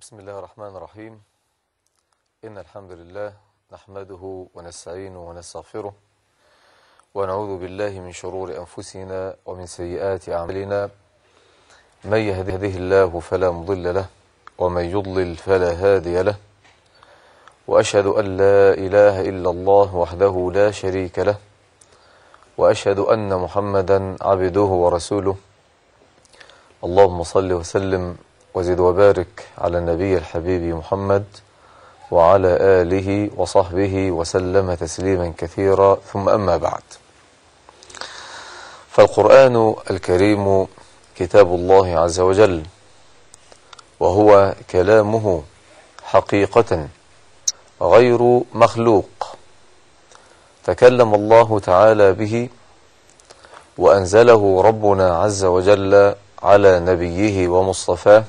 بسم الله الرحمن الرحيم. إن الحمد لله نحمده ونستعينه ونستغفره ونعوذ بالله من شرور أنفسنا ومن سيئات أعمالنا. من يهده الله فلا مضل له ومن يضلل فلا هادي له، وأشهد أن لا إله إلا الله وحده لا شريك له، وأشهد أن محمدا عبده ورسوله. اللهم صل وسلم وزد وبارك على النبي الحبيب محمد وعلى آله وصحبه وسلم تسليما كثيرا، ثم أما بعد. فالقرآن الكريم كتاب الله عز وجل، وهو كلامه حقيقة غير مخلوق، تكلم الله تعالى به وأنزله ربنا عز وجل على نبيه ومصطفاه،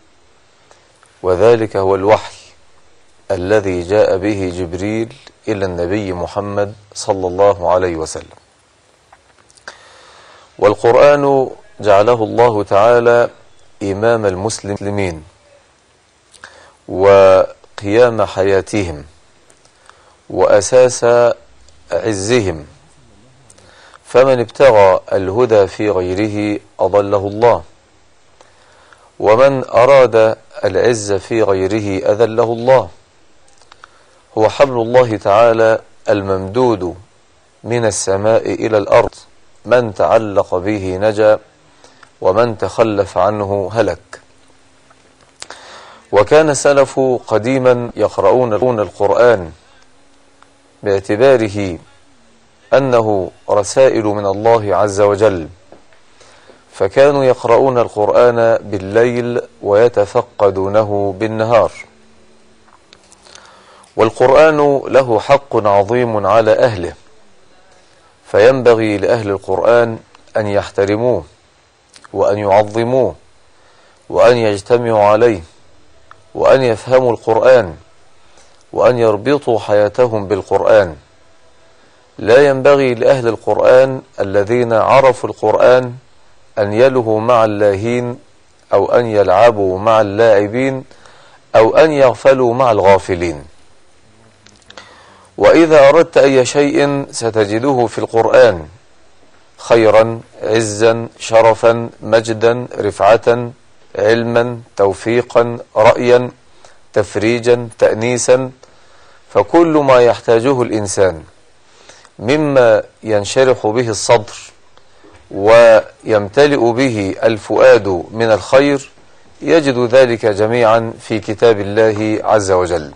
وذلك هو الوحي الذي جاء به جبريل إلى النبي محمد صلى الله عليه وسلم. والقرآن جعله الله تعالى إمام المسلمين وقيام حياتهم وأساس عزهم، فمن ابتغى الهدى في غيره أضله الله، ومن أراد العز في غيره أذله الله. هو حبل الله تعالى الممدود من السماء إلى الأرض، من تعلق به نجا ومن تخلف عنه هلك. وكان السلف قديما يقرؤون القرآن باعتباره أنه رسائل من الله عز وجل، فكانوا يقرؤون القرآن بالليل ويتفقدونه بالنهار. والقرآن له حق عظيم على أهله، فينبغي لأهل القرآن أن يحترموه وأن يعظموه وأن يجتمعوا عليه وأن يفهموا القرآن وأن يربطوا حياتهم بالقرآن. لا ينبغي لأهل القرآن الذين عرفوا القرآن أن يلهوا مع اللاهين، أو أن يلعبوا مع اللاعبين، أو أن يغفلوا مع الغافلين. وإذا أردت أي شيء ستجده في القرآن: خيرا، عزا، شرفا، مجدا، رفعة، علما، توفيقا، رأيا، تفريجا، تأنيسا. فكل ما يحتاجه الإنسان مما ينشرح به الصدر ويمتلئ به الفؤاد من الخير يجد ذلك جميعا في كتاب الله عز وجل.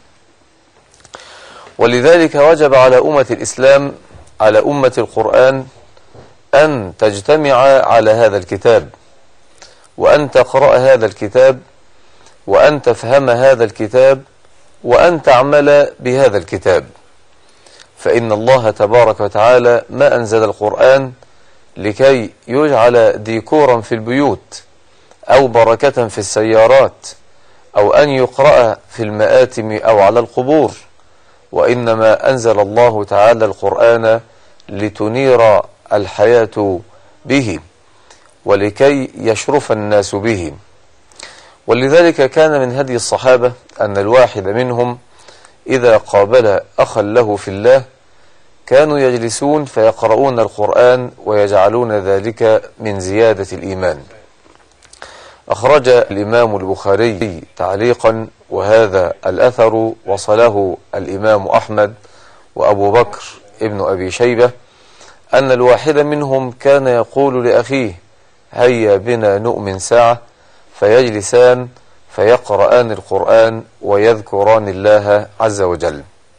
ولذلك وجب على أمة الإسلام، على أمة القرآن، أن تجتمع على هذا الكتاب، وأن تقرأ هذا الكتاب، وأن تفهم هذا الكتاب، وأن تعمل بهذا الكتاب. فإن الله تبارك وتعالى ما أنزل القرآن لكي يجعل ديكورا في البيوت أو بركة في السيارات أو أن يقرأ في المآتم أو على القبور، وإنما أنزل الله تعالى القرآن لتنير الحياة به ولكي يشرف الناس به. ولذلك كان من هدي الصحابة أن الواحد منهم إذا قابل أخا له في الله كانوا يجلسون فيقرؤون القرآن ويجعلون ذلك من زيادة الإيمان. أخرج الإمام البخاري تعليقا، وهذا الأثر وصله الإمام أحمد وأبو بكر ابن أبي شيبة، أن الواحد منهم كان يقول لأخيه: هيا بنا نؤمن ساعة، فيجلسان فيقرآن القرآن ويذكران الله عز وجل.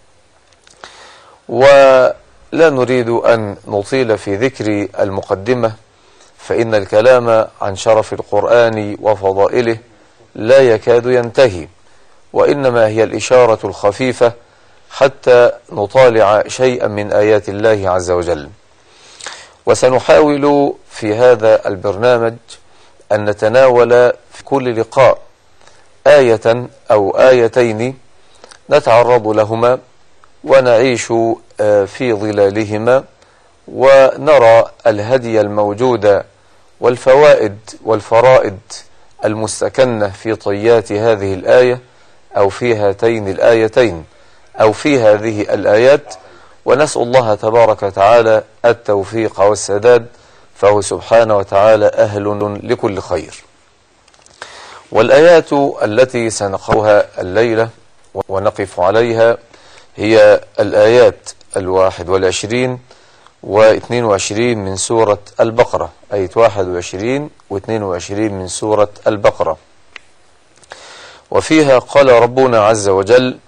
ولا نريد أن نطيل في ذكر المقدمة، فإن الكلام عن شرف القرآن وفضائله لا يكاد ينتهي، وإنما هي الإشارة الخفيفة حتى نطالع شيئا من آيات الله عز وجل. وسنحاول في هذا البرنامج أن نتناول في كل لقاء آية أو آيتين نتعرض لهما ونعيش في ظلالهما، ونرى الهدي الموجود والفوائد والفرائد المستكنة في طيات هذه الآية، أو في هاتين الآيتين أو في هذه الآيات، ونسأل الله تبارك وتعالى التوفيق والسداد، فهو سبحانه وتعالى أهل لكل خير. والآيات التي سنقرأها الليلة ونقف عليها هي الآيات 21 و22 من سورة البقرة، آية 21 و22 من سورة البقرة. وفيها قال ربنا عز وجل: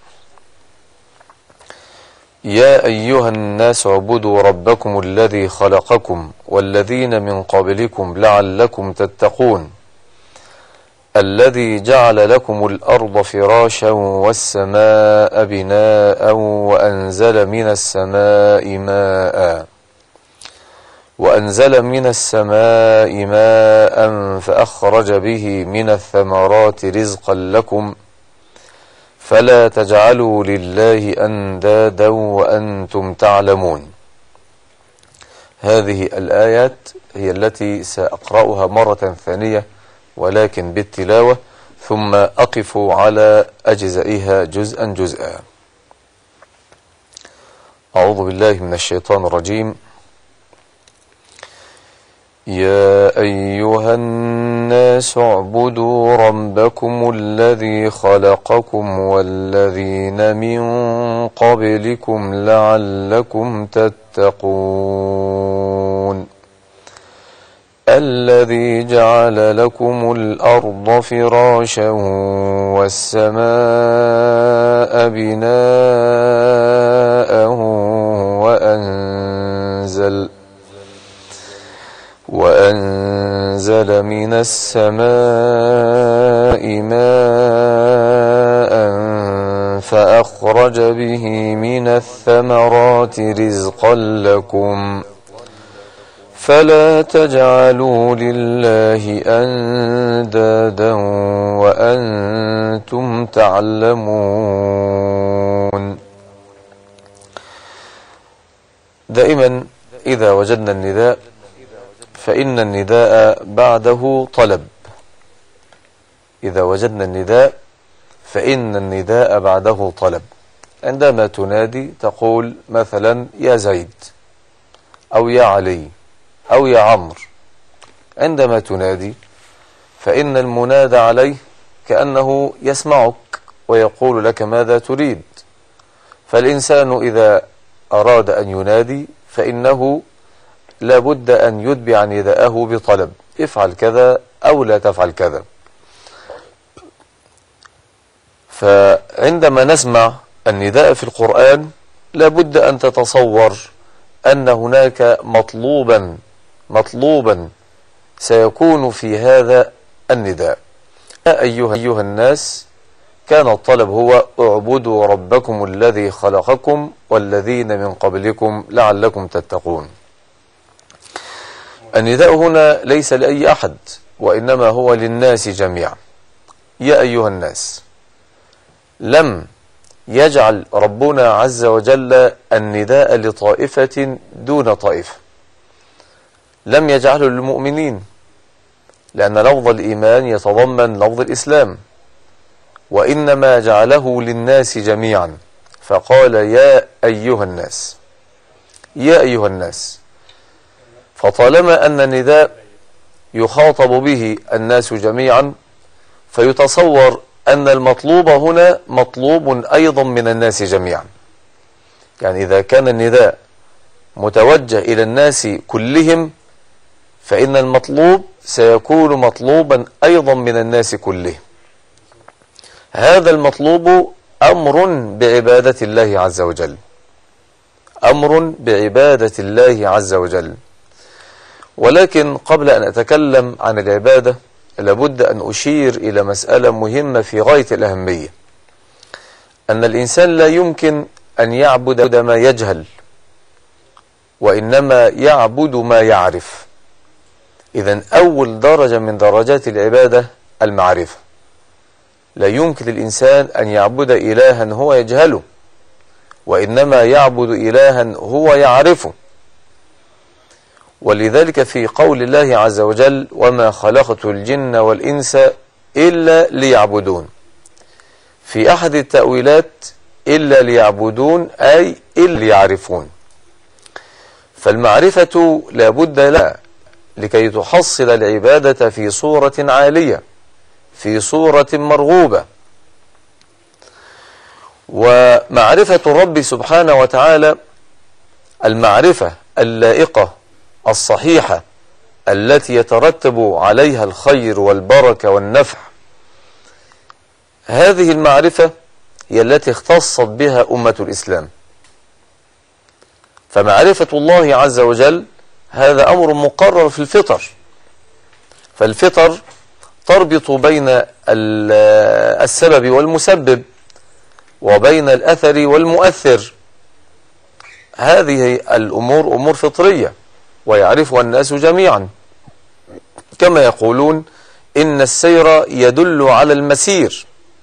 يا أيها الناس اعبدوا ربكم الذي خلقكم والذين من قبلكم لعلكم تتقون الذي جعل لكم الأرض فراشا والسماء بناء وأنزل من السماء ماء فأخرج به من الثمرات رزقا لكم فلا تجعلوا لله أندادا وأنتم تعلمون. هذه الآيات هي التي سأقرأها مرة ثانية ولكن بالتلاوة، ثم أقف على أجزائها جزءا جزءا. أعوذ بالله من الشيطان الرجيم. يا أيها الناس اعبدوا ربكم الذي خلقكم والذين من قبلكم لعلكم تتقون الذي جعل لكم الأرض فراشا والسماء بناء وأنزل من السماء ماء فأخرج به من الثمرات رزقا لكم فلا تجعلوا لله أندادا وأنتم تعلمون. دائما إذا وجدنا النداء فإن النداء بعده طلب. إذا وجدنا النداء فإن النداء بعده طلب. عندما تنادي تقول مثلا يا زيد أو يا علي أو يا عمرو. عندما تنادي فإن المنادى عليه كأنه يسمعك ويقول لك ماذا تريد. فالإنسان إذا أراد أن ينادي فإنه لابد أن يتبع نداءه بطلب، افعل كذا أو لا تفعل كذا. فعندما نسمع النداء في القرآن لابد أن تتصور أن هناك مطلوبا سيكون في هذا النداء. يا أيها الناس، كان الطلب هو اعبدوا ربكم الذي خلقكم والذين من قبلكم لعلكم تتقون. النداء هنا ليس لأي أحد وإنما هو للناس جميعا. يا أيها الناس، لم يجعل ربنا عز وجل النداء لطائفة دون طائفة، لم يجعله للمؤمنين لأن لفظ الإيمان يتضمن لفظ الإسلام، وإنما جعله للناس جميعا فقال يا أيها الناس. يا أيها الناس، فطالما أن النداء يخاطب به الناس جميعا فيتصور أن المطلوب هنا مطلوب أيضا من الناس جميعا. يعني إذا كان النداء متوجه إلى الناس كلهم فإن المطلوب سيكون مطلوبا أيضا من الناس كلهم. هذا المطلوب أمر بعبادة الله عز وجل، أمر بعبادة الله عز وجل. ولكن قبل أن أتكلم عن العبادة لابد أن أشير إلى مسألة مهمة في غاية الأهمية، أن الإنسان لا يمكن أن يعبد ما يجهل، وإنما يعبد ما يعرف. إذن أول درجة من درجات العبادة المعرفة. لا يمكن الإنسان أن يعبد إلها هو يجهله، وإنما يعبد إلها هو يعرفه. ولذلك في قول الله عز وجل وما خلقت الجن والإنس إلا ليعبدون، في أحد التأويلات إلا ليعبدون، أي إلا ليعرفون. فالمعرفة لابد لها لكي تحصل العبادة في صورة عالية، في صورة مرغوبة. ومعرفة الرب سبحانه وتعالى المعرفة اللائقة الصحيحة التي يترتب عليها الخير والبركة والنفع، هذه المعرفة هي التي اختصت بها أمة الإسلام. فمعرفة الله عز وجل هذا أمر مقرر في الفطر، فالفطر تربط بين السبب والمسبب وبين الأثر والمؤثر. هذه الأمور أمور فطرية ويعرفها الناس جميعا، كما يقولون إن السير يدل على المسير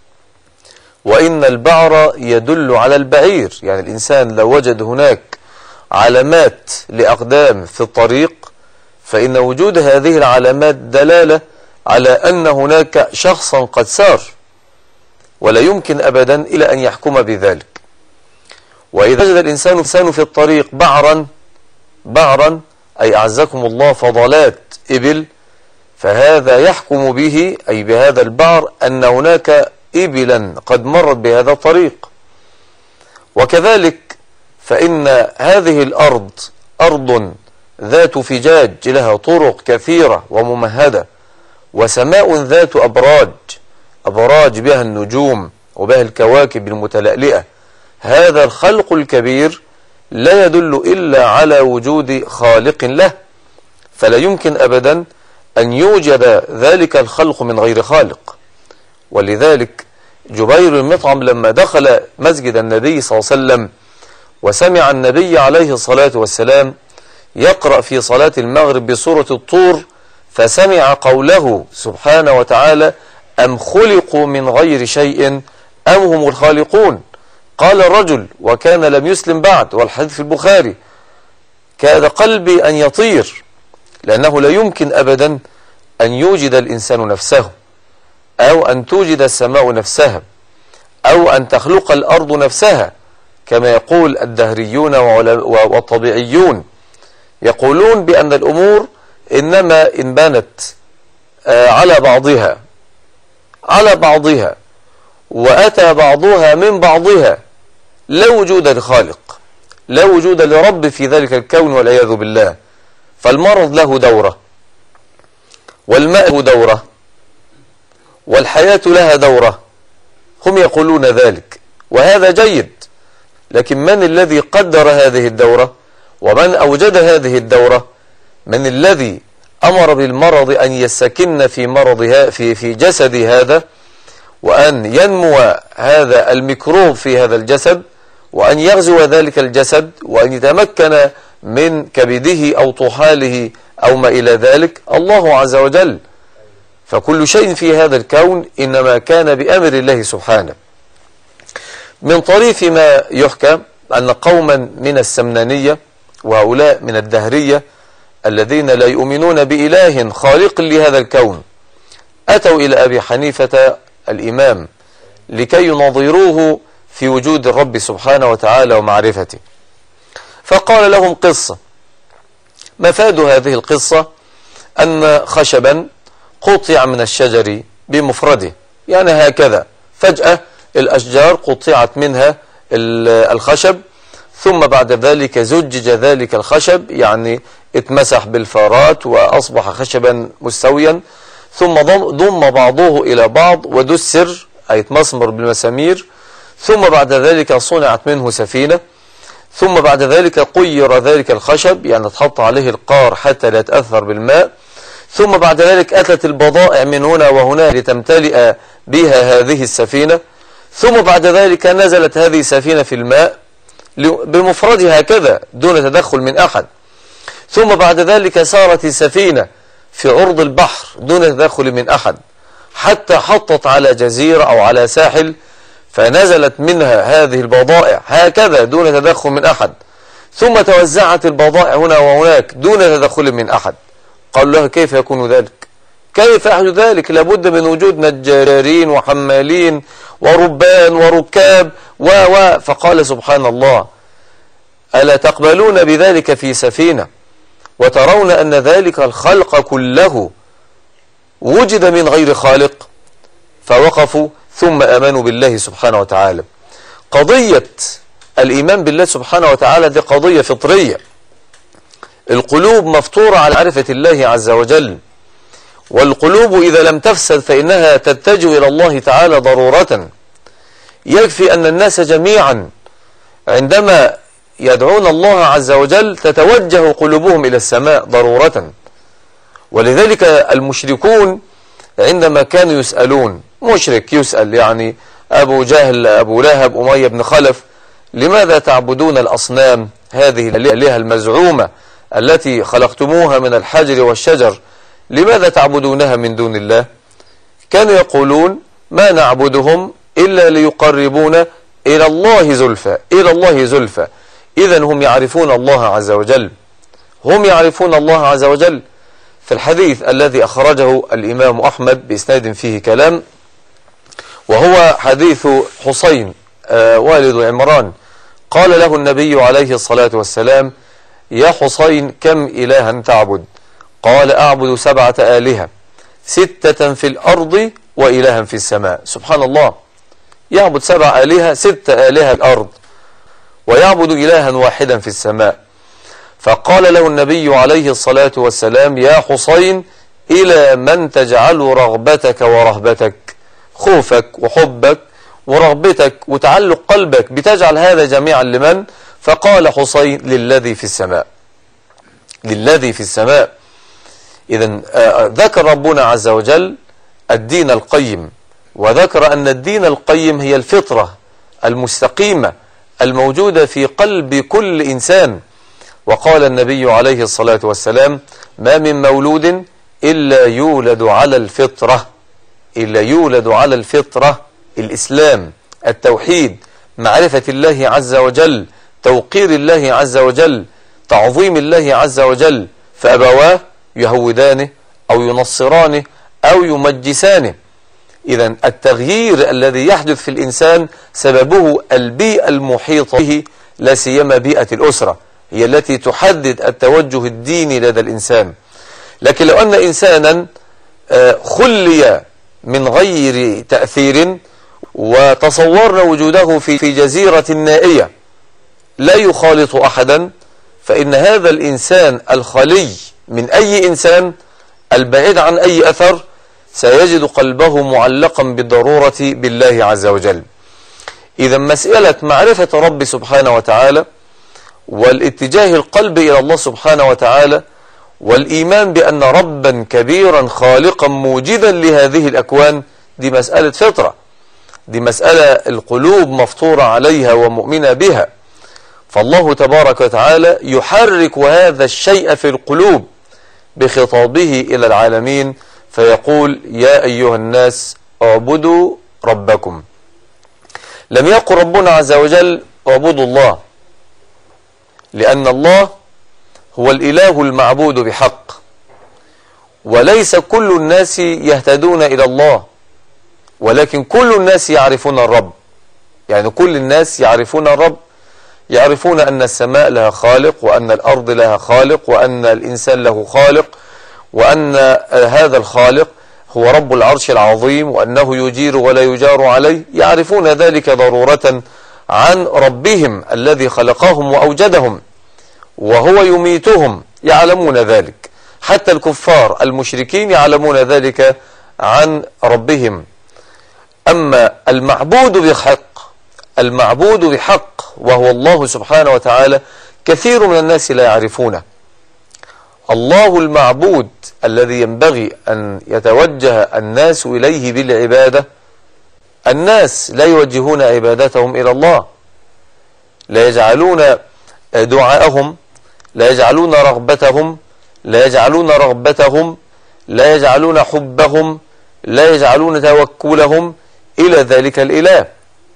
وإن البعر يدل على البعير. يعني الإنسان لو وجد هناك علامات لأقدام في الطريق فإن وجود هذه العلامات دلالة على أن هناك شخصا قد سار، ولا يمكن أبدا إلى أن يحكم بذلك. وإذا وجد الإنسان في الطريق بعرا أي أعزكم الله فضلات إبل، فهذا يحكم به أي بهذا البعر أن هناك إبلا قد مرت بهذا الطريق. وكذلك فإن هذه الأرض أرض ذات فجاج لها طرق كثيرة وممهدة، وسماء ذات أبراج بها النجوم وبها الكواكب المتلألئة. هذا الخلق الكبير لا يدل إلا على وجود خالق له، فلا يمكن أبدا أن يوجد ذلك الخلق من غير خالق. ولذلك جبير بن مطعم لما دخل مسجد النبي صلى الله عليه وسلم وسمع النبي عليه الصلاة والسلام يقرأ في صلاة المغرب بسورة الطور، فسمع قوله سبحانه وتعالى: أم خلقوا من غير شيء أم هم الخالقون. قال الرجل وكان لم يسلم بعد، والحديث في البخاري: كاد قلبي أن يطير، لأنه لا يمكن أبدا أن يوجد الإنسان نفسه، أو أن توجد السماء نفسها، أو أن تخلق الأرض نفسها، كما يقول الدهريون والطبيعيون. يقولون بأن الأمور إنما انبنت على بعضها وأتى بعضها من بعضها، لا وجود لخالق، لا وجود لرب في ذلك الكون والعياذ بالله. فالمرض له دورة، والماء له دورة، والحياة لها دورة. هم يقولون ذلك وهذا جيد، لكن من الذي قدر هذه الدورة؟ ومن أوجد هذه الدورة؟ من الذي أمر بالمرض أن يسكن في مرضها في جسد هذا، وأن ينمو هذا الميكروب في هذا الجسد، وأن يغزو ذلك الجسد، وأن يتمكن من كبده أو طحاله أو ما إلى ذلك؟ الله عز وجل. فكل شيء في هذا الكون إنما كان بأمر الله سبحانه. من طريف ما يحكى أن قوما من السمنانية، وهؤلاء من الدهرية الذين لا يؤمنون بإله خالق لهذا الكون، أتوا إلى أبي حنيفة الإمام لكي ينظروه في وجود الرب سبحانه وتعالى ومعرفته. فقال لهم قصة. مفاد هذه القصة أن خشبا قطع من الشجر بمفرده، يعني هكذا فجأة الأشجار قطعت منها الخشب، ثم بعد ذلك زجج ذلك الخشب، يعني اتمسح بالفارات وأصبح خشبا مستويا، ثم ضم بعضه إلى بعض ودسر أي اتمسمر بالمسامير، ثم بعد ذلك صنعت منه سفينة، ثم بعد ذلك قير ذلك الخشب، يعني اتحط عليه القار حتى لا يتأثر بالماء، ثم بعد ذلك أتت البضائع من هنا وهنا لتمتلئ بها هذه السفينة، ثم بعد ذلك نزلت هذه السفينة في الماء بمفردها هكذا دون تدخل من أحد، ثم بعد ذلك سارت السفينة في عرض البحر دون تدخل من أحد، حتى حطت على جزيرة أو على ساحل، فنزلت منها هذه البضائع هكذا دون تدخل من أحد، ثم توزعت البضائع هنا وهناك دون تدخل من أحد. قالوا له: كيف يكون ذلك؟ كيف يحدث ذلك؟ لابد من وجود نجارين وحمالين وربان وركاب فقال سبحان الله: ألا تقبلون بذلك في سفينة وترون أن ذلك الخلق كله وجد من غير خالق؟ فوقفوا ثم آمنوا بالله سبحانه وتعالى. قضية الإيمان بالله سبحانه وتعالى دي قضية فطرية. القلوب مفطورة على معرفة الله عز وجل، والقلوب إذا لم تفسد فإنها تتجه إلى الله تعالى ضرورة. يكفي أن الناس جميعا عندما يدعون الله عز وجل تتوجه قلوبهم إلى السماء ضرورة. ولذلك المشركون عندما كانوا يسألون، مشرك يسأل يعني أبو جهل، أبو لهب، أمية بن خلف: لماذا تعبدون الأصنام هذه الآلهة المزعومة التي خلقتموها من الحجر والشجر، لماذا تعبدونها من دون الله؟ كانوا يقولون: ما نعبدهم إلا ليقربونا إلى الله زلفى، إلى الله زلفى. إذن هم يعرفون الله عز وجل، هم يعرفون الله عز وجل. في الحديث الذي أخرجه الإمام أحمد بإسناد فيه كلام، وهو حديث حسين والد عمران، قال له النبي عليه الصلاة والسلام: يا حسين كم إلها تعبد؟ قال: أعبد 7 آلهة، 6 في الأرض وإلها في السماء. سبحان الله، يعبد 7 آلهة، 6 آلهة الأرض، ويعبد إلها واحدا في السماء. فقال له النبي عليه الصلاة والسلام: يا حسين إلى من تجعل رغبتك ورهبتك، خوفك وحبك ورغبتك وتعلق قلبك، بتجعل هذا جميعا لمن؟ فقال حسين: للذي في السماء، للذي في السماء. إذن ذكر ربنا عز وجل الدين القيم، وذكر أن الدين القيم هي الفطرة المستقيمة الموجودة في قلب كل إنسان. وقال النبي عليه الصلاة والسلام: ما من مولود إلا يولد على الفطرة، إلا يولد على الفطرة، الإسلام، التوحيد، معرفة الله عز وجل، توقير الله عز وجل، تعظيم الله عز وجل. فأبواه يهودانه أو ينصرانه أو يمجسانه. إذن التغيير الذي يحدث في الإنسان سببه البيئة المحيطة به، لا سيما بيئة الأسرة، هي التي تحدد التوجه الديني لدى الإنسان. لكن لو أن إنسانا خلي من غير تأثير وتصورنا وجوده في جزيرة نائية لا يخالط أحدا، فإن هذا الإنسان الخلي من أي إنسان البعيد عن أي أثر سيجد قلبه معلقا بالضرورة بالله عز وجل. إذا مسألة معرفة رب سبحانه وتعالى والاتجاه القلب إلى الله سبحانه وتعالى والإيمان بأن ربا كبيرا خالقا موجدا لهذه الأكوان، دي مسألة فطرة، دي مسألة القلوب مفطورة عليها ومؤمنة بها. فالله تبارك وتعالى يحرك هذا الشيء في القلوب بخطابه إلى العالمين، فيقول: يا أيها الناس اعبدوا ربكم. لم يقل ربنا عز وجل اعبدوا الله، لأن الله هو الإله المعبود بحق، وليس كل الناس يهتدون إلى الله، ولكن كل الناس يعرفون الرب. يعني كل الناس يعرفون الرب، يعرفون أن السماء لها خالق، وأن الأرض لها خالق، وأن الإنسان له خالق، وأن هذا الخالق هو رب العرش العظيم، وأنه يجير ولا يجار عليه. يعرفون ذلك ضرورة عن ربهم الذي خلقهم وأوجدهم، وهو يميتهم، يعلمون ذلك. حتى الكفار المشركين يعلمون ذلك عن ربهم. أما المعبود بحق، المعبود بحق وهو الله سبحانه وتعالى، كثير من الناس لا يعرفونه. الله المعبود الذي ينبغي أن يتوجه الناس إليه بالعبادة، الناس لا يوجهون عبادتهم إلى الله، لا يجعلون دعاءهم، لا يجعلون رغبتهم، لا يجعلون رغبتهم، لا يجعلون حبهم، لا يجعلون توكلهم إلى ذلك الإله.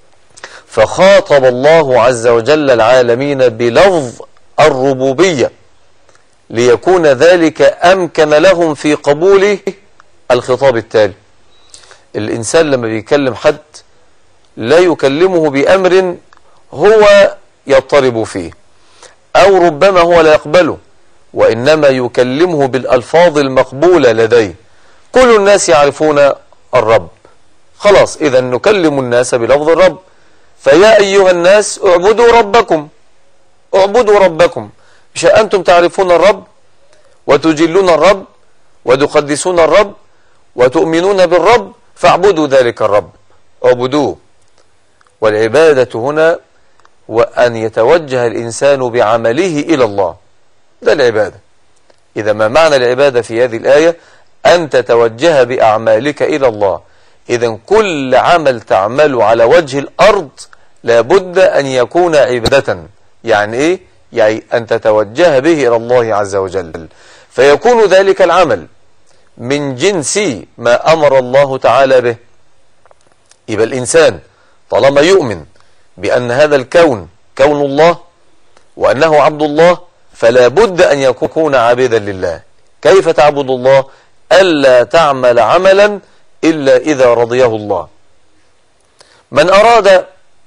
فخاطب الله عز وجل العالمين بلفظ الربوبية ليكون ذلك أمكن لهم في قبول الخطاب التالي. الإنسان لما بيكلم حد لا يكلمه بأمر هو يضطرب فيه أو ربما هو لا يقبله، وإنما يكلمه بالألفاظ المقبولة لديه. كل الناس يعرفون الرب، خلاص إذا نكلم الناس بلفظ الرب. فيا أيها الناس اعبدوا ربكم، اعبدوا ربكم. مش أنتم تعرفون الرب وتجلون الرب وتقدسون الرب وتؤمنون بالرب، فاعبدوا ذلك الرب، اعبدوه. والعبادة هنا وأن يتوجه الإنسان بعمله إلى الله، ده العبادة. إذا ما معنى العبادة في هذه الآية؟ أن تتوجه بأعمالك إلى الله. إذا كل عمل تعمله على وجه الأرض لابد أن يكون عبادة. يعني إيه؟ يعني أن تتوجه به إلى الله عز وجل، فيكون ذلك العمل من جنس ما أمر الله تعالى به. يبقى الإنسان طالما يؤمن بأن هذا الكون كون الله وأنه عبد الله، فلا بد أن يكون عابدا لله. كيف تعبد الله؟ ألا تعمل عملا إلا إذا رضيه الله. من أراد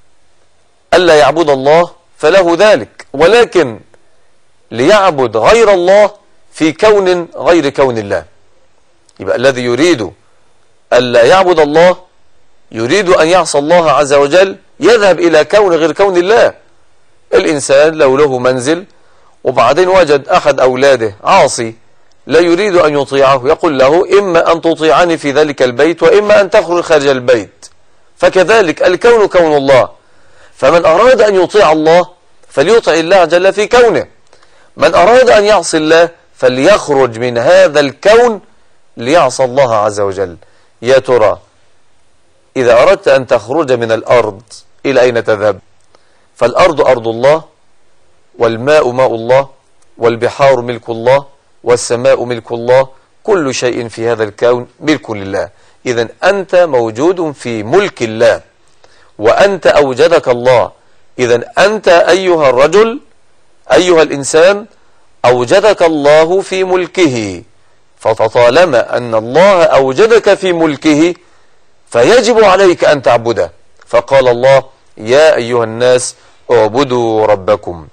ألا يعبد الله فله ذلك، ولكن ليعبد غير الله في كون غير كون الله. يبقى الذي يريد ألا يعبد الله، يريد أن يعصى الله عز وجل، يذهب إلى كون غير كون الله. الإنسان لو له منزل وبعدين وجد أحد أولاده عاصي لا يريد أن يطيعه، يقول له إما أن تطيعني في ذلك البيت وإما أن تخرج خارج البيت. فكذلك الكون كون الله، فمن أراد أن يطيع الله فليطع الله جل في كونه، من أراد أن يعصي الله فليخرج من هذا الكون ليعصى الله عز وجل. يا ترى إذا أردت أن تخرج من الأرض إلى أين تذهب؟ فالأرض أرض الله، والماء ماء الله، والبحار ملك الله، والسماء ملك الله، كل شيء في هذا الكون ملك لله. إذن أنت موجود في ملك الله، وأنت أوجدك الله. إذن أنت أيها الرجل أيها الإنسان أوجدك الله في ملكه، فطالما أن الله أوجدك في ملكه فيجب عليك أن تعبده. فقال الله يا أيها الناس اعبدوا ربكم.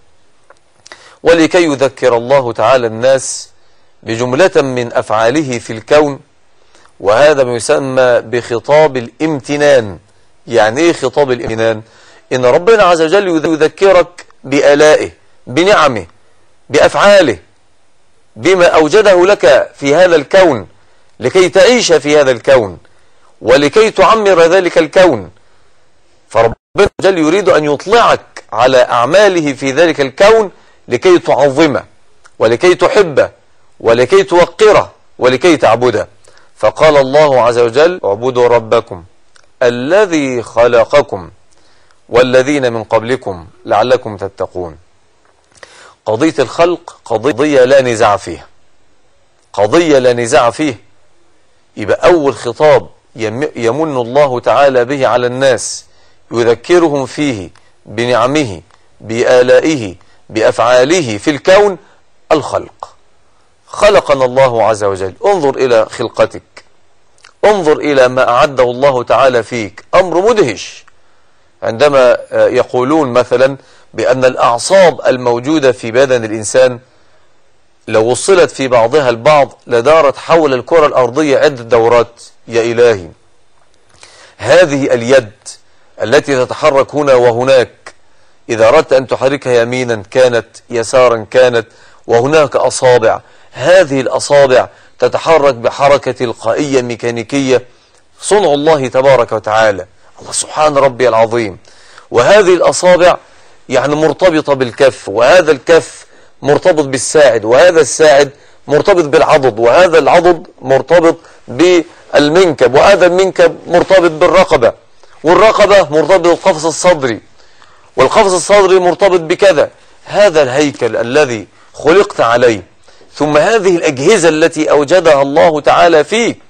ولكي يذكر الله تعالى الناس بجملة من أفعاله في الكون، وهذا ما يسمى بخطاب الامتنان. يعني ايه خطاب الامتنان؟ إن ربنا عز وجل يذكرك بآلائه، بنعمه، بأفعاله، بما أوجده لك في هذا الكون لكي تعيش في هذا الكون ولكي تعمر ذلك الكون. فربنا عز وجل يريد أن يطلعك على أعماله في ذلك الكون لكي تعظمه ولكي تحبه ولكي توقره ولكي تعبده. فقال الله عز وجل اعبدوا ربكم الذي خلقكم والذين من قبلكم لعلكم تتقون. قضية الخلق قضية لا نزاع فيها، قضية لا نزاع فيه. يبقى أول خطاب يمن الله تعالى به على الناس يذكرهم فيه بنعمه، بآلائه، بأفعاله في الكون، الخلق. خلقنا الله عز وجل. انظر إلى خلقتك، انظر إلى ما أعده الله تعالى فيك، أمر مدهش. عندما يقولون مثلا بأن الأعصاب الموجودة في بدن الإنسان لو وصلت في بعضها البعض لدارت حول الكرة الأرضية عدة دورات. يا إلهي، هذه اليد التي تتحرك هنا وهناك، إذا أردت أن تحركها يمينا كانت، يسارا كانت، وهناك أصابع، هذه الأصابع تتحرك بحركة تلقائية ميكانيكية، صنع الله تبارك وتعالى. الله سبحان ربي العظيم. وهذه الأصابع يعني مرتبطة بالكف، وهذا الكف مرتبط بالساعد، وهذا الساعد مرتبط بالعضد، وهذا العضد مرتبط بالمنكب، وهذا المنكب مرتبط بالرقبة، والرقبة مرتبط بالقفص الصدري، والقفص الصدري مرتبط بكذا. هذا الهيكل الذي خلقت عليه، ثم هذه الأجهزة التي أوجدها الله تعالى فيك.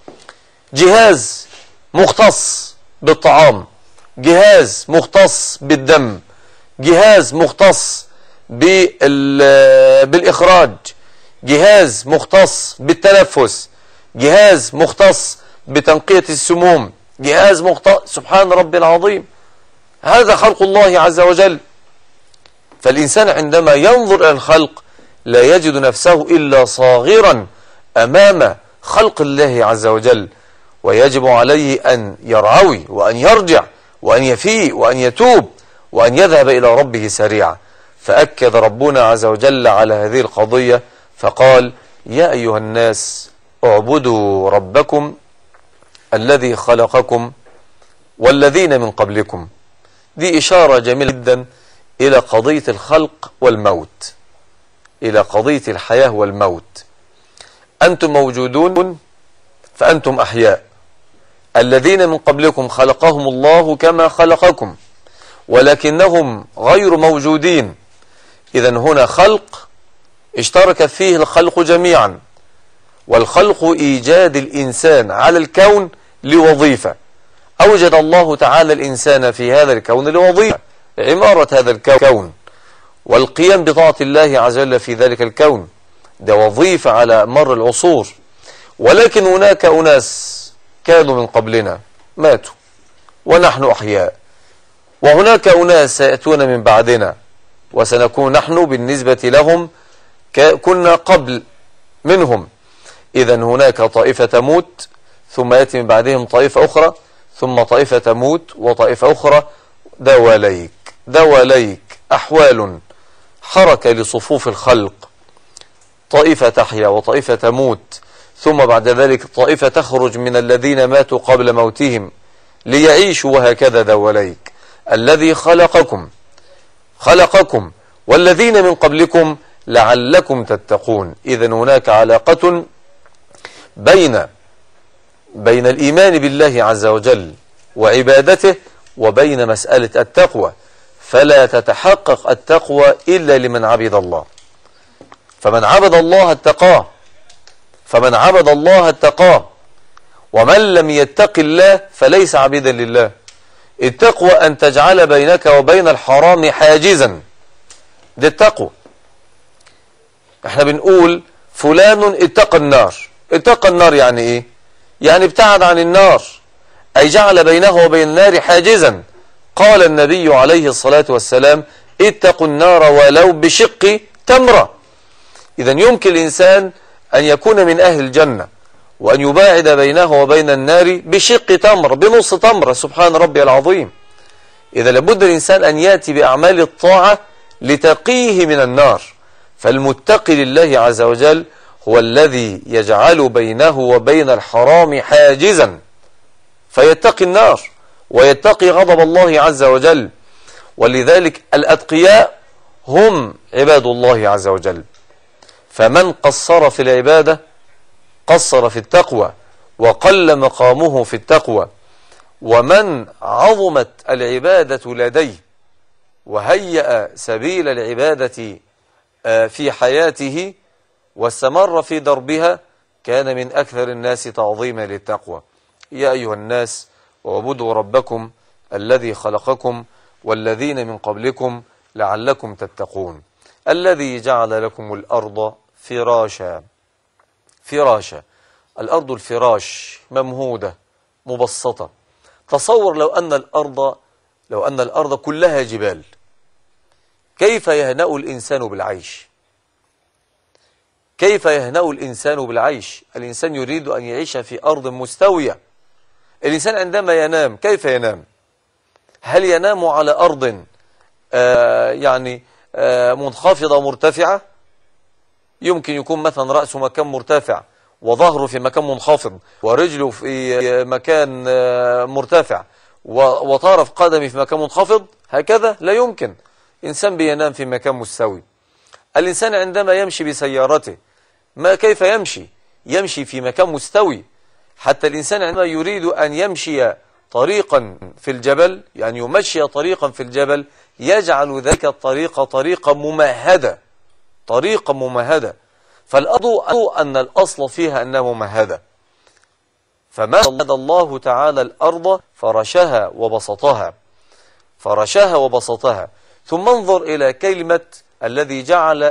جهاز مختص بالطعام، جهاز مختص بالدم، جهاز مختص بالإخراج، جهاز مختص بالتنفس، جهاز مختص بتنقية السموم، جهاز مخطئ، سبحان ربي العظيم، هذا خلق الله عز وجل. فالإنسان عندما ينظر إلى الخلق لا يجد نفسه إلا صاغرا أمام خلق الله عز وجل، ويجب عليه أن يرعوي وأن يرجع وأن يفيء وأن يتوب وأن يذهب إلى ربه سريعا. فأكد ربنا عز وجل على هذه القضية فقال: يا أيها الناس اعبدوا ربكم الذي خلقكم والذين من قبلكم. دي إشارة جميلة جدا إلى قضية الخلق والموت، إلى قضية الحياة والموت. أنتم موجودون فأنتم أحياء، الذين من قبلكم خلقهم الله كما خلقكم ولكنهم غير موجودين. إذن هنا خلق اشترك فيه الخلق جميعا، والخلق إيجاد الإنسان على الكون لوظيفة. أوجد الله تعالى الإنسان في هذا الكون لوظيفة، عمارة هذا الكون والقيام بطاعة الله عز وجل في ذلك الكون، ده وظيفة على مر العصور. ولكن هناك أناس كانوا من قبلنا ماتوا ونحن أحياء، وهناك أناس سيأتون من بعدنا وسنكون نحن بالنسبة لهم كنا قبل منهم. إذن هناك طائفة تموت ثم يأتي من بعدهم طائفة أخرى، ثم طائفة تموت وطائفة أخرى. دواليك أحوال حركة لصفوف الخلق، طائفة تحيا وطائفة تموت، ثم بعد ذلك طائفة تخرج من الذين ماتوا قبل موتهم ليعيشوا، وهكذا دواليك. الذي خلقكم والذين من قبلكم لعلكم تتقون. إذن هناك علاقة بين الإيمان بالله عز وجل وعبادته وبين مسألة التقوى، فلا تتحقق التقوى إلا لمن عبد الله. فمن عبد الله اتقاه، ومن لم يتق الله فليس عبدا لله. التقوى أن تجعل بينك وبين الحرام حاجزا، دي التقوى. احنا بنقول فلان اتقى النار يعني ايه؟ يعني ابتعد عن النار، أي جعل بينه وبين النار حاجزا. قال النبي عليه الصلاة والسلام: اتقوا النار ولو بشق تمرة. إذن يمكن الإنسان أن يكون من أهل الجنة وأن يباعد بينه وبين النار بشق تمر، بنص تمرة، سبحان ربي العظيم. إذا لابد الإنسان أن يأتي بأعمال الطاعة لتقيه من النار. فالمتقي لله عز وجل هو الذي يجعل بينه وبين الحرام حاجزا فيتقي النار ويتقي غضب الله عز وجل. ولذلك الأتقياء هم عباد الله عز وجل. فمن قصر في العبادة قصر في التقوى وقل مقامه في التقوى، ومن عظمت العبادة لديه وهيأ سبيل العبادة في حياته واستمر في دربها كان من أكثر الناس تعظيما للتقوى. يا أيها الناس اعبدوا ربكم الذي خلقكم والذين من قبلكم لعلكم تتقون. الذي جعل لكم الأرض فراشا. الأرض الفراش ممهودة مبسطة. تصور لو أن الأرض كلها جبال، كيف يهنأ الإنسان بالعيش؟ الإنسان يريد أن يعيش في أرض مستوية. الإنسان عندما ينام كيف ينام؟ هل ينام على أرض منخفضة مرتفعة؟ يمكن يكون مثلا رأسه مكان مرتفع وظهره في مكان منخفض ورجله في مكان مرتفع وطرف قدمه في مكان منخفض، هكذا لا يمكن. إنسان بينام في مكان مستوي. الإنسان عندما يمشي بسيارته كيف يمشي في مكان مستوي. حتى الإنسان عندما يريد أن يمشي طريقا في الجبل، يعني يمشي طريقا في الجبل، يجعل ذلك الطريق طريقا ممهدة. فالأرض أن الأصل فيها أنها ممهدة. فمهد الله تعالى الأرض فرشها وبسطها. ثم انظر إلى كلمة الذي جعل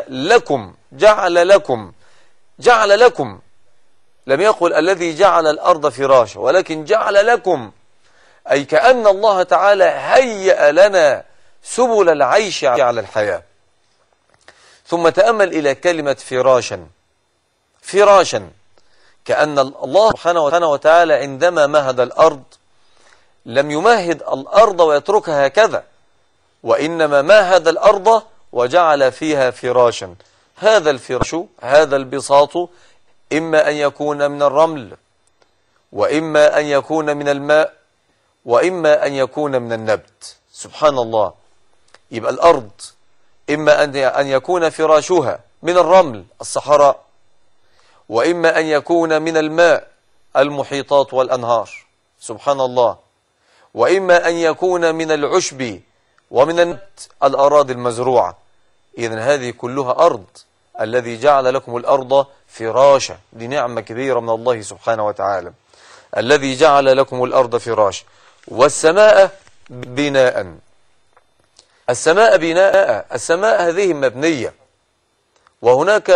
لكم. لم يقل الذي جعل الأرض فراشا، ولكن جعل لكم. أي كأن الله تعالى هيأ لنا سبل العيش على الحياة. ثم تأمل إلى كلمة فراشا. فراشا، كأن الله سبحانه وتعالى عندما مهد الأرض لم يمهد الأرض ويتركها هكذا، وإنما مهد الأرض وجعل فيها فراشا. هذا الفراش، هذا البساط، إما أن يكون من الرمل، وإما أن يكون من الماء، وإما أن يكون من النبت. سبحان الله. يبقى الأرض إما أن يكون فراشها من الرمل الصحراء، وإما أن يكون من الماء المحيطات والأنهار. سبحان الله. وإما أن يكون من العشب ومن النبت الأراضي المزروعة. إذن هذه كلها أرض. الذي جعل لكم الأرض فراشا، دي نعمة كبيرة من الله سبحانه وتعالى. الذي جعل لكم الأرض فراشا. والسماء بناء. السماء بناء. السماء هذه مبنية، وهناك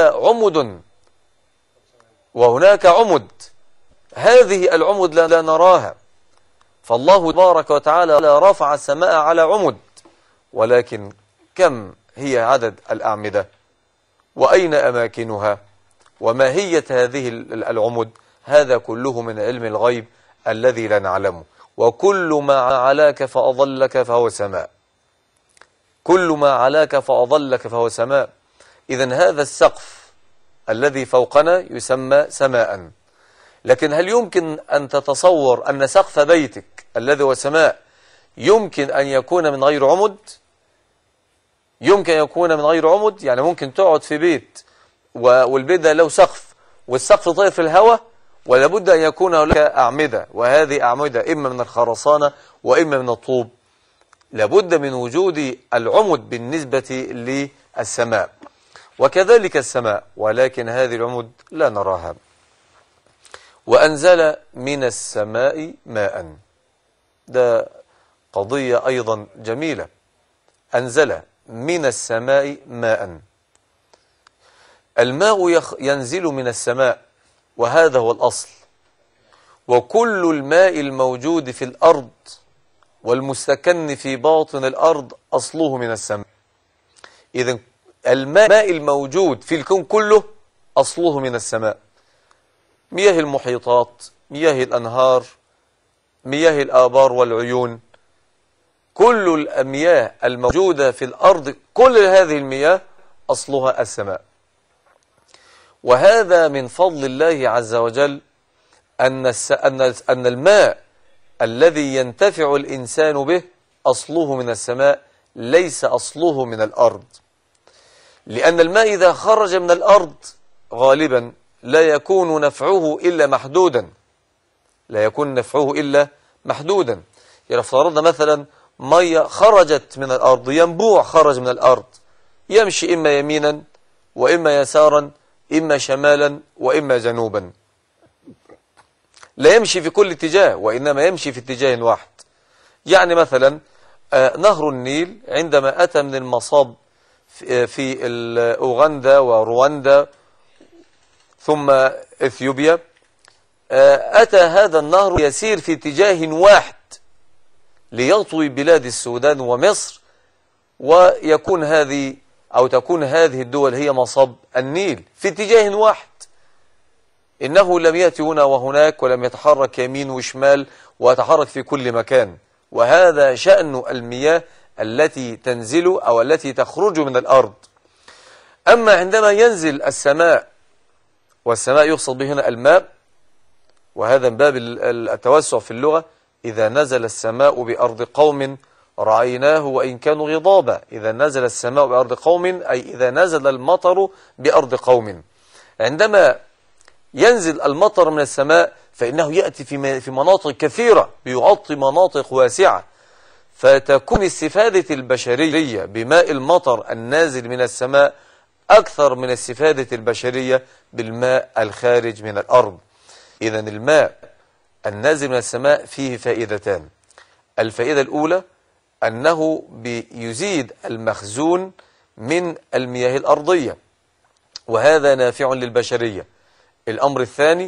عمد. هذه العمد لا نراها، فالله تبارك وتعالى رفع السماء على عمد، ولكن كم هي عدد الأعمدة، وأين أماكنها، وماهية هذه العمد؟ هذا كله من علم الغيب الذي لا نعلمه. وكل ما علاك فأضلك فهو سماء. كل ما علاك فأضلك فهو سماء. إذن هذا السقف الذي فوقنا يسمى سماء. لكن هل يمكن أن تتصور أن سقف بيتك الذي هو سماء يمكن أن يكون من غير عمد؟ يمكن أن يكون من غير عمد. يعني ممكن تقعد في بيت والبيت ده له سقف، والسقف طاير في الهواء، ولا بد أن يكون هناك أعمدة، وهذه أعمدة إما من الخرسانة وإما من الطوب. لابد من وجود العمد بالنسبة للسماء، وكذلك السماء، ولكن هذه العمد لا نراها. وأنزل من السماء ماء. ده قضية أيضا جميلة. أنزل من السماء ماء. الماء ينزل من السماء، وهذا هو الأصل. وكل الماء الموجود في الأرض والمستكن في باطن الأرض أصله من السماء. إذن الماء الموجود في الكون كله أصله من السماء. مياه المحيطات، مياه الأنهار، مياه الآبار والعيون، كل المياه الموجودة في الأرض، كل هذه المياه أصلها السماء. وهذا من فضل الله عز وجل أن الماء الذي ينتفع الإنسان به أصله من السماء، ليس أصله من الأرض. لأن الماء إذا خرج من الأرض غالبا لا يكون نفعه إلا محدودا. لا يكون نفعه إلا محدودا. يعني افترضنا مثلا مية خرجت من الأرض، ينبوع خرج من الأرض، يمشي إما يمينا وإما يسارا، إما شمالا وإما جنوبا. لا يمشي في كل اتجاه، وإنما يمشي في اتجاه واحد. يعني مثلا نهر النيل عندما أتى من المصاب في أوغندا ورواندا ثم إثيوبيا، أتى هذا النهر يسير في اتجاه واحد ليطوي بلاد السودان ومصر، ويكون تكون هذه الدول هي مصب النيل في اتجاه واحد. إنه لم يأتي هنا وهناك، ولم يتحرك يمين وشمال، ويتحرك في كل مكان. وهذا شأن المياه التي تنزل أو التي تخرج من الأرض. أما عندما ينزل السماء، والسماء يقصد به هنا الماء، وهذا من باب التوسع في اللغة، إذا نزل السماء بأرض قوم رعيناه وإن كانوا غضابا. إذا نزل السماء بأرض قوم أي إذا نزل المطر بأرض قوم. عندما ينزل المطر من السماء فإنه يأتي في مناطق كثيرة، بيغطي مناطق واسعة، فتكون استفادة البشرية بماء المطر النازل من السماء أكثر من استفادة البشرية بالماء الخارج من الأرض. إذن الماء النازل من السماء فيه فائدتان. الفائدة الأولى أنه بيزيد المخزون من المياه الأرضية، وهذا نافع للبشرية. الأمر الثاني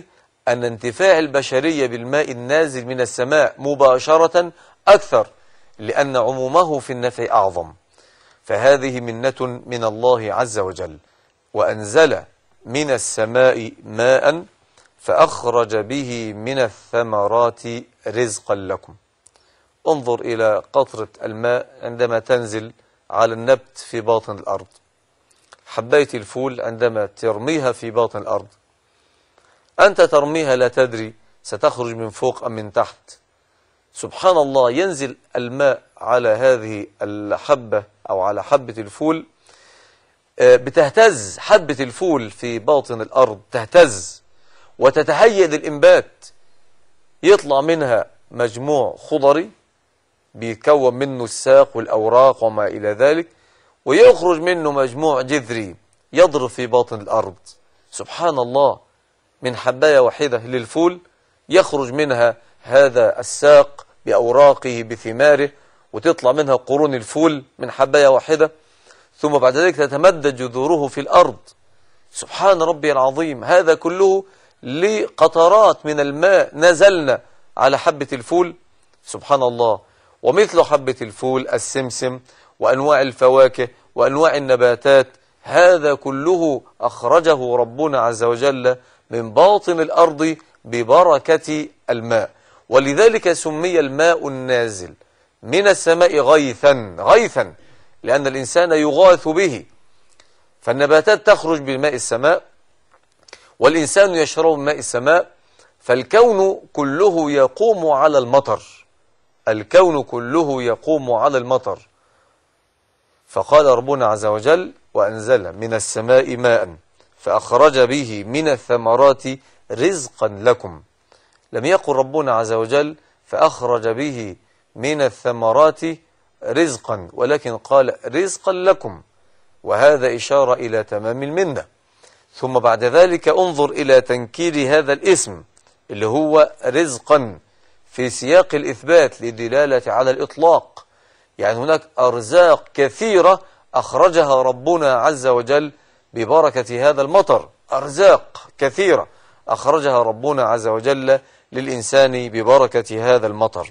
أن انتفاع البشرية بالماء النازل من السماء مباشرة أكثر، لأن عمومه في النفع أعظم. فهذه منة من الله عز وجل. وأنزل من السماء ماء فأخرج به من الثمرات رزقا لكم. انظر إلى قطرة الماء عندما تنزل على النبت في باطن الأرض، حباية الفول عندما ترميها في باطن الأرض، أنت ترميها لا تدري ستخرج من فوق أم من تحت. سبحان الله، ينزل الماء على هذه الحبة أو على حبة الفول، بتهتز حبة الفول في باطن الأرض، تهتز وتتهيئ للإنبات، يطلع منها مجموع خضري بيتكون منه الساق والأوراق وما إلى ذلك، ويخرج منه مجموع جذري يضرب في باطن الأرض. سبحان الله، من حباية واحدة للفول يخرج منها هذا الساق بأوراقه بثماره، وتطلع منها قرون الفول من حباية واحدة، ثم بعد ذلك تتمدد جذوره في الأرض. سبحان ربي العظيم، هذا كله لقطرات من الماء نزلنا على حبة الفول. سبحان الله. ومثل حبة الفول السمسم وأنواع الفواكه وأنواع النباتات، هذا كله أخرجه ربنا عز وجل من باطن الأرض ببركة الماء. ولذلك سمي الماء النازل من السماء غيثا، لأن الإنسان يغاث به. فالنباتات تخرج بماء السماء والإنسان يشرب ماء السماء، فالكون كله يقوم على المطر، الكون كله يقوم على المطر. فقال ربنا عز وجل: وأنزل من السماء ماء فأخرج به من الثمرات رزقا لكم. لم يقل ربنا عز وجل فأخرج به من الثمرات رزقا، ولكن قال رزقا لكم، وهذا إشارة إلى تمام المنة. ثم بعد ذلك انظر إلى تنكير هذا الاسم اللي هو رزقا في سياق الإثبات للدلالة على الإطلاق. يعني هناك أرزاق كثيرة أخرجها ربنا عز وجل ببركة هذا المطر، أرزاق كثيرة أخرجها ربنا عز وجل للإنسان ببركة هذا المطر.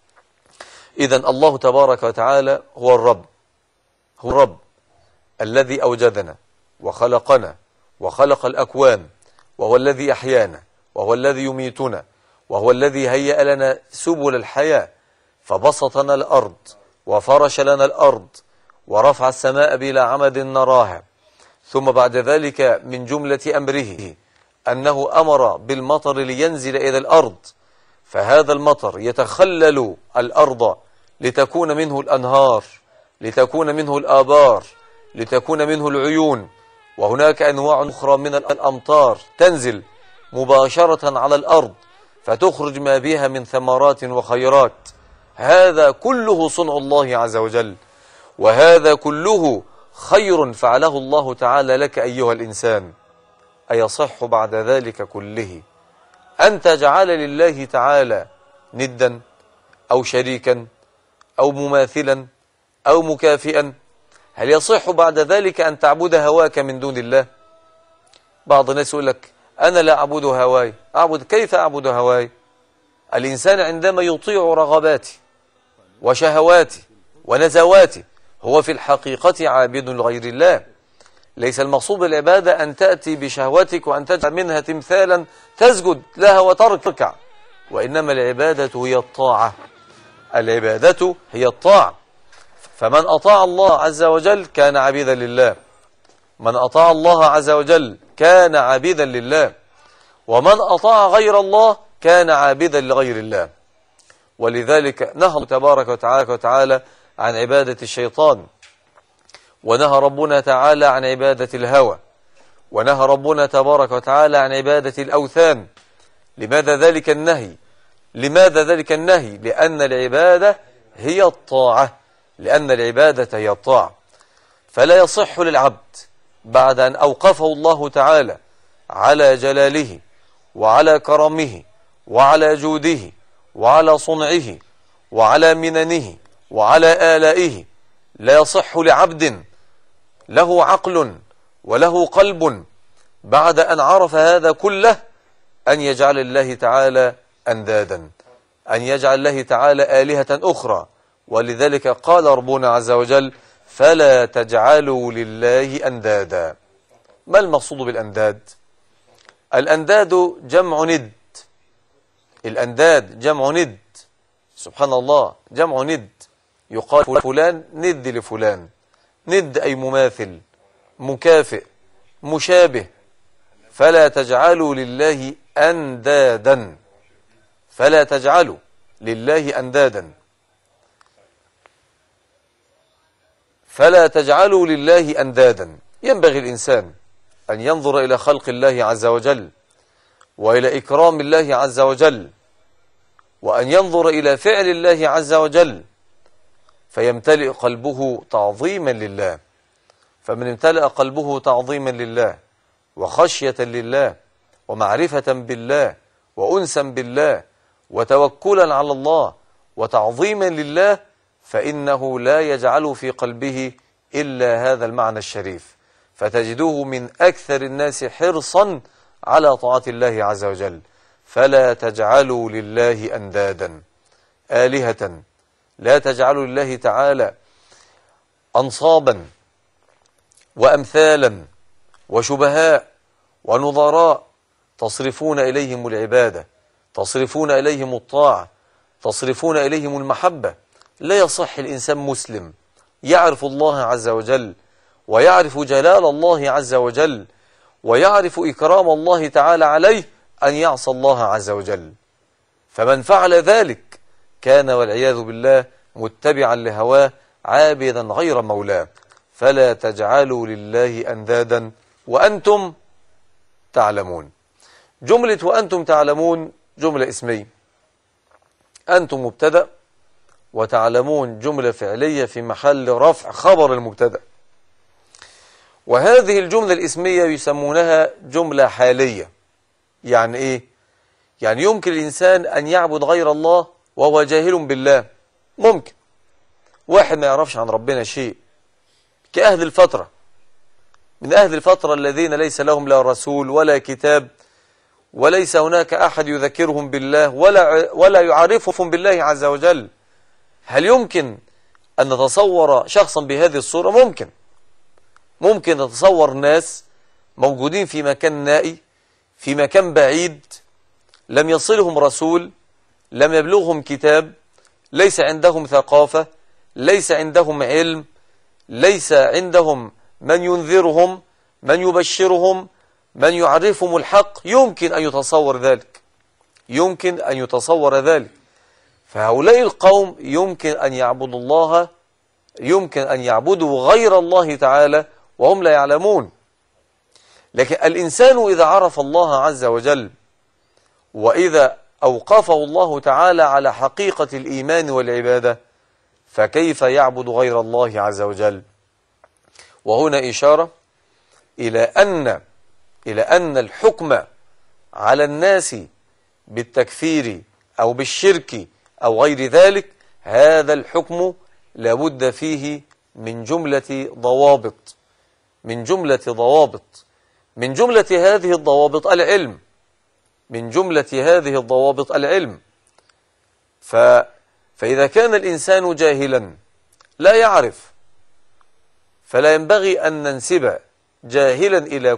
إذن الله تبارك وتعالى هو الرب الذي أوجدنا وخلقنا وخلق الأكوان، وهو الذي أحيانا، وهو الذي يميتنا، وهو الذي هيأ لنا سبل الحياة، فبسطنا الأرض وفرش لنا الأرض ورفع السماء بلا عمد نراها. ثم بعد ذلك من جملة أمره أنه أمر بالمطر لينزل إلى الأرض، فهذا المطر يتخلل الأرض لتكون منه الأنهار، لتكون منه الآبار، لتكون منه العيون. وهناك أنواع أخرى من الأمطار تنزل مباشرة على الأرض فتخرج ما بها من ثمرات وخيرات. هذا كله صنع الله عز وجل، وهذا كله خير فعله الله تعالى لك أيها الإنسان. أيصح بعد ذلك كله أن تجعل لله تعالى ندا أو شريكا أو مماثلا أو مكافئا؟ هل يصح بعد ذلك أن تعبد هواك من دون الله؟ بعض الناس يقول لك أنا لا أعبد هواي. كيف أعبد هواي؟ الإنسان عندما يطيع رغباتي وشهواتي ونزواتي هو في الحقيقة عابد لغير الله. ليس المقصود بالعبادة أن تأتي بشهوتك وأن تجعل منها تمثالا تسجد لها وتركع، وإنما العبادة هي الطاعة. العبادة هي الطاعة. فمن أطاع الله عز وجل كان عبيدا لله، من أطاع الله عز وجل كان عبيدا لله، ومن أطاع غير الله كان عابدا لغير الله. ولذلك نهى تبارك وتعالى عن عبادة الشيطان، ونهى ربنا تعالى عن عبادة الهوى، ونهى ربنا تبارك وتعالى عن عبادة الأوثان. لماذا ذلك النهي؟ لأن العبادة هي الطاعة، فلا يصح للعبد بعد أن أوقفه الله تعالى على جلاله وعلى كرمه وعلى جوده وعلى صنعه وعلى مننه وعلى آلائه، لا يصح لعبد له عقل وله قلب بعد أن عرف هذا كله أن يجعل الله تعالى أندادا، أن يجعل الله تعالى آلهة أخرى. ولذلك قال ربنا عز وجل: فلا تجعلوا لله أندادا. ما المقصود بالأنداد؟ الأنداد جمع ند. الأنداد جمع ند، سبحان الله، جمع ند. يقال فلان ند لفلان. ند أي مماثل، مكافئ، مشابه. فلا تجعلوا لله أندادا، فلا تجعلوا لله أندادا، فلا تجعلوا لله أندادا. ينبغي الإنسان أن ينظر إلى خلق الله عز وجل، وإلى إكرام الله عز وجل، وأن ينظر إلى فعل الله عز وجل، فيمتلئ قلبه تعظيما لله. فمن امتلأ قلبه تعظيما لله وخشية لله ومعرفة بالله وأنسا بالله وتوكلا على الله وتعظيما لله، فإنه لا يجعل في قلبه إلا هذا المعنى الشريف، فتجدوه من أكثر الناس حرصا على طاعة الله عز وجل. فلا تجعلوا لله أندادا، آلهة. لا تجعلوا لله تعالى أنصابا وأمثالا وشبهاء ونظراء تصرفون إليهم العبادة، تصرفون إليهم الطاعة، تصرفون إليهم المحبة. لا يصح الإنسان مسلم يعرف الله عز وجل ويعرف جلال الله عز وجل ويعرف إكرام الله تعالى عليه أن يعصى الله عز وجل. فمن فعل ذلك كان والعياذ بالله متبعا لهواه عابدا غير مولاه. فلا تجعلوا لله أندادا وأنتم تعلمون. جملة وأنتم تعلمون جملة اسمية. أنتم مبتدأ وتعلمون جملة فعلية في محل رفع خبر المبتدأ. وهذه الجملة الاسمية يسمونها جملة حالية. يعني إيه؟ يعني يمكن الإنسان أن يعبد غير الله وهو جاهل بالله. ممكن واحد ما يعرفش عن ربنا شيء، كأهل الفترة، من أهل الفترة الذين ليس لهم لا رسول ولا كتاب، وليس هناك أحد يذكرهم بالله ولا يعرفهم بالله عز وجل. هل يمكن أن نتصور شخصا بهذه الصورة؟ ممكن نتصور ناس موجودين في مكان نائي، في مكان بعيد، لم يصلهم رسول، لم يبلغهم كتاب، ليس عندهم ثقافة، ليس عندهم علم، ليس عندهم من ينذرهم، من يبشرهم، من يعرفهم الحق. يمكن أن يتصور ذلك، يمكن أن يتصور ذلك. فهؤلاء القوم يمكن أن يعبدوا الله، يمكن أن يعبدوا غير الله تعالى وهم لا يعلمون. لكن الإنسان إذا عرف الله عز وجل وإذا أوقفه الله تعالى على حقيقة الإيمان والعبادة، فكيف يعبد غير الله عز وجل؟ وهنا إشارة إلى أن الحكم على الناس بالتكفير أو بالشرك أو غير ذلك، هذا الحكم لابد فيه من جملة ضوابط، من جملة هذه الضوابط العلم، من جملة هذه الضوابط العلم. فإذا كان الإنسان جاهلا لا يعرف، فلا ينبغي أن ننسب جاهلا إلى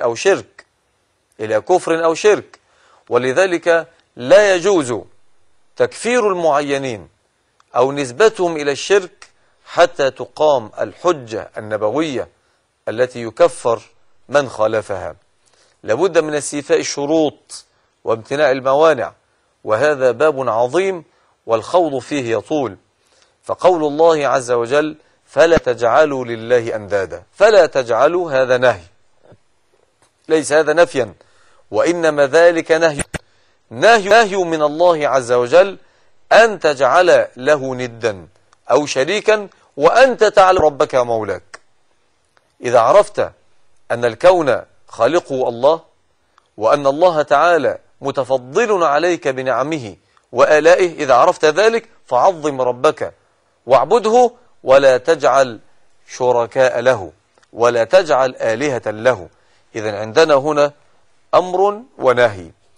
كفر أو شرك، ولذلك لا يجوز تكفير المعينين أو نسبتهم إلى الشرك حتى تقام الحجة النبوية التي يكفر من خالفها. لابد من استيفاء الشروط وامتناع الموانع، وهذا باب عظيم والخوض فيه يطول. فقول الله عز وجل: فلا تجعلوا لله أندادا، فلا تجعلوا، هذا نهي، ليس هذا نفيا، وإنما ذلك نهي من الله عز وجل أن تجعل له ندا أو شريكا وأنت تعلم ربك ومولاك. إذا عرفت أن الكون خالقه الله، وأن الله تعالى متفضل عليك بنعمه وآلائه، إذا عرفت ذلك فعظم ربك واعبده، ولا تجعل شركاء له، ولا تجعل آلهة له. إذن عندنا هنا أمر ونهي.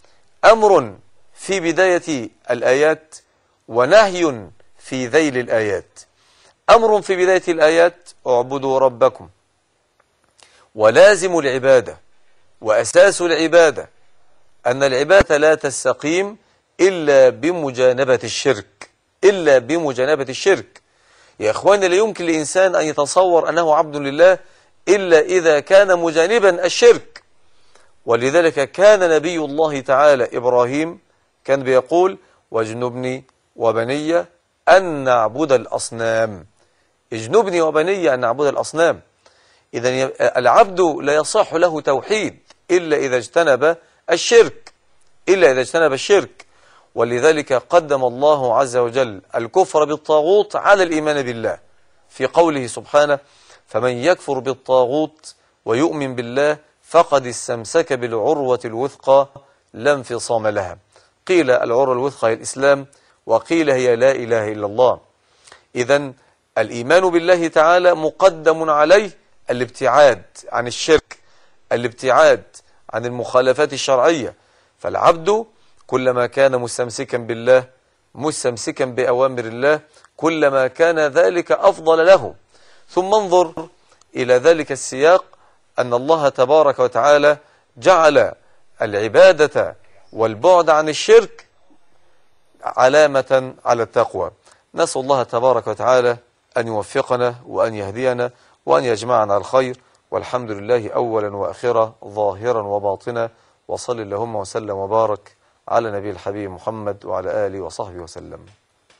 أمر في بداية الآيات ونهي في ذيل الآيات. أمر في بداية الآيات: اعبدوا ربكم، ولازم العبادة وأساس العبادة أن العبادة لا تستقيم إلا بمجانبة الشرك، إلا بمجانبة الشرك. يا إخواني، لا يمكن لإنسان أن يتصور أنه عبد لله إلا إذا كان مجانبا الشرك. ولذلك كان نبي الله تعالى إبراهيم كان بيقول: واجنبني وبني أن نعبد الأصنام. اجنبني وبني أن نعبد الأصنام. إذن العبد لا يصح له توحيد إلا إذا اجتنب الشرك، إلا إذا اجتنب الشرك. ولذلك قدم الله عز وجل الكفر بالطاغوت على الإيمان بالله في قوله سبحانه: فمن يكفر بالطاغوت ويؤمن بالله فقد استمسك بالعروة الوثقى لا انفصام لها. قيل العروة الوثقى هي الإسلام، وقيل هي لا إله إلا الله. إذن الإيمان بالله تعالى مقدم عليه الابتعاد عن الشرك، الابتعاد عن المخالفات الشرعية. فالعبد كلما كان مستمسكا بالله، مستمسكا بأوامر الله، كلما كان ذلك أفضل له. ثم انظر إلى ذلك السياق أن الله تبارك وتعالى جعل العبادة والبعد عن الشرك علامة على التقوى. نسأل الله تبارك وتعالى أن يوفقنا وأن يهدينا وأن يجمعنا على الخير، والحمد لله أولا وأخيرا ظاهرا وباطنا، وصل اللهم وسلم وبارك على نبي الحبيب محمد وعلى آله وصحبه وسلم.